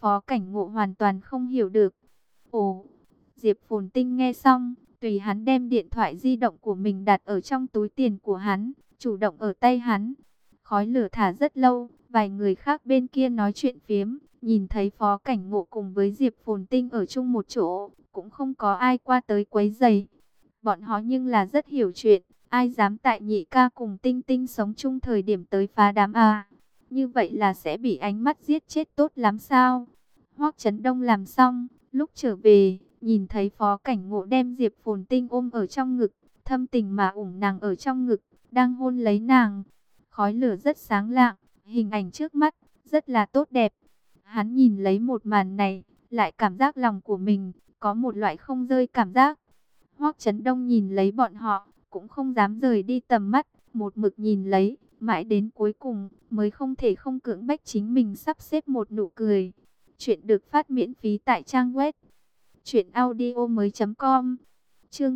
Phó Cảnh Ngộ hoàn toàn không hiểu được. Ồ, Diệp Phồn Tinh nghe xong, tùy hắn đem điện thoại di động của mình đặt ở trong túi tiền của hắn, chủ động ở tay hắn. Khói lửa thả rất lâu, vài người khác bên kia nói chuyện phiếm, nhìn thấy Phó Cảnh Ngộ cùng với Diệp Phồn Tinh ở chung một chỗ, cũng không có ai qua tới quấy rầy. Bọn họ nhưng là rất hiểu chuyện, ai dám tại Nhị ca cùng Tinh Tinh sống chung thời điểm tới phá đám à? Như vậy là sẽ bị ánh mắt giết chết tốt lắm sao? Hoắc Chấn Đông làm xong, lúc trở về, nhìn thấy Phó Cảnh Ngộ đem Diệp Phồn Tinh ôm ở trong ngực, thâm tình mà ủng nàng ở trong ngực, đang hôn lấy nàng. Khói lửa rất sáng lạng, hình ảnh trước mắt rất là tốt đẹp. Hắn nhìn lấy một màn này, lại cảm giác lòng của mình có một loại không rơi cảm giác. Hoắc Chấn Đông nhìn lấy bọn họ, cũng không dám rời đi tầm mắt, một mực nhìn lấy, mãi đến cuối cùng mới không thể không cưỡng bách chính mình sắp xếp một nụ cười. Chuyện được phát miễn phí tại trang web truyệnaudiomoi.com. Chương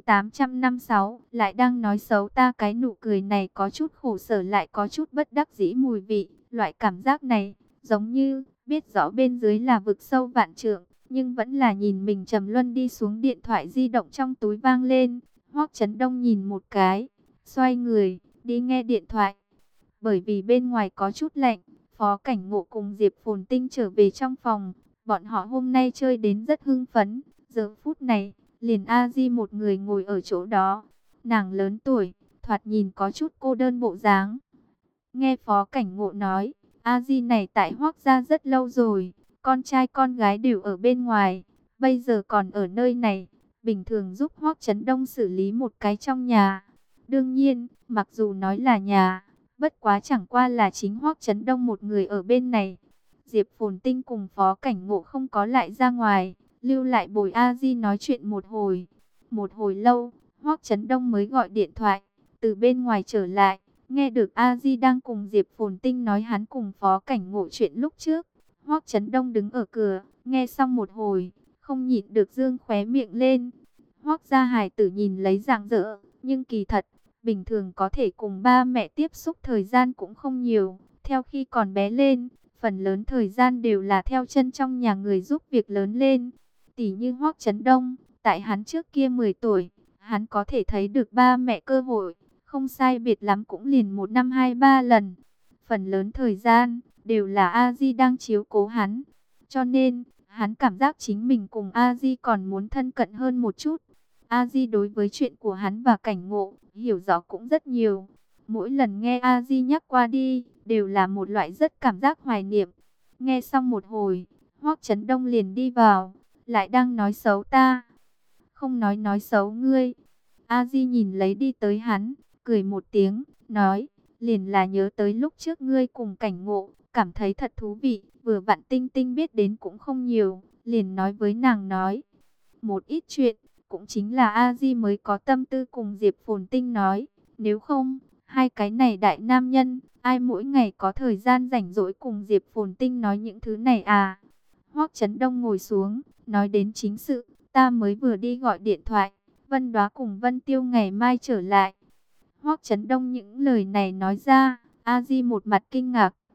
856, lại đang nói xấu ta, cái nụ cười này có chút khổ sở lại có chút bất đắc dĩ mùi vị, loại cảm giác này giống như biết rõ bên dưới là vực sâu vạn trượng, nhưng vẫn là nhìn mình trầm luân đi xuống. Điện thoại di động trong túi vang lên, Hoắc Chấn Đông nhìn một cái, xoay người đi nghe điện thoại. Bởi vì bên ngoài có chút lạnh, Phó Cảnh Ngộ cùng Diệp Phồn Tinh trở về trong phòng. Bọn họ hôm nay chơi đến rất hưng phấn. Giờ phút này, liền A Di một người ngồi ở chỗ đó. Nàng lớn tuổi, thoạt nhìn có chút cô đơn bộ dáng. Nghe Phó Cảnh Ngộ nói, A Di này tại Hoắc gia rất lâu rồi, con trai con gái đều ở bên ngoài, bây giờ còn ở nơi này, bình thường giúp Hoắc Chấn Đông xử lý một cái trong nhà. Đương nhiên, mặc dù nói là nhà, bất quá chẳng qua là chính Hoắc Chấn Đông một người ở bên này. Diệp Phồn Tinh cùng Phó Cảnh Ngộ không có lại ra ngoài, lưu lại bồi A Di nói chuyện một hồi. Một hồi lâu, Hoắc Chấn Đông mới gọi điện thoại từ bên ngoài trở lại, nghe được A Di đang cùng Diệp Phồn Tinh nói hắn cùng Phó Cảnh Ngộ chuyện lúc trước. Hoắc Chấn Đông đứng ở cửa, nghe xong một hồi, không nhịn được dương khóe miệng lên. Hoắc gia hài tử nhìn lấy rạng rỡ, nhưng kỳ thật, bình thường có thể cùng ba mẹ tiếp xúc thời gian cũng không nhiều. Theo khi còn bé lên, phần lớn thời gian đều là theo chân trong nhà người giúp việc lớn lên. Tỷ như Hoắc Chấn Đông, tại hắn trước kia 10 tuổi, hắn có thể thấy được ba mẹ cơ hội, không sai biệt lắm cũng liền 1 năm 2-3 lần. Phần lớn thời gian, đều là A Di đang chiếu cố hắn. Cho nên, hắn cảm giác chính mình cùng A Di còn muốn thân cận hơn một chút. A Di đối với chuyện của hắn và Cảnh Ngộ, hiểu rõ cũng rất nhiều. Mỗi lần nghe A Di nhắc qua đi, đều là một loại rất cảm giác hoài niệm. Nghe xong một hồi, Hoắc Chấn Đông liền đi vào, lại đang nói xấu ta. Không nói xấu ngươi. A Di nhìn lấy đi tới hắn, cười một tiếng, nói, liền là nhớ tới lúc trước ngươi cùng Cảnh Ngộ, cảm thấy thật thú vị, vừa vặn Tinh Tinh biết đến cũng không nhiều, liền nói với nàng nói một ít chuyện, cũng chính là A Di mới có tâm tư cùng Diệp Phồn Tinh nói, nếu không, hai cái này đại nam nhân, ai mỗi ngày có thời gian rảnh rỗi cùng Diệp Phồn Tinh nói những thứ này à? Hoắc Chấn Đông ngồi xuống, nói đến chính sự, ta mới vừa đi gọi điện thoại, Vân Đoá cùng Vân Tiêu ngày mai trở lại. Hoắc Chấn Đông những lời này nói ra, A Di một mặt kinh ngạc,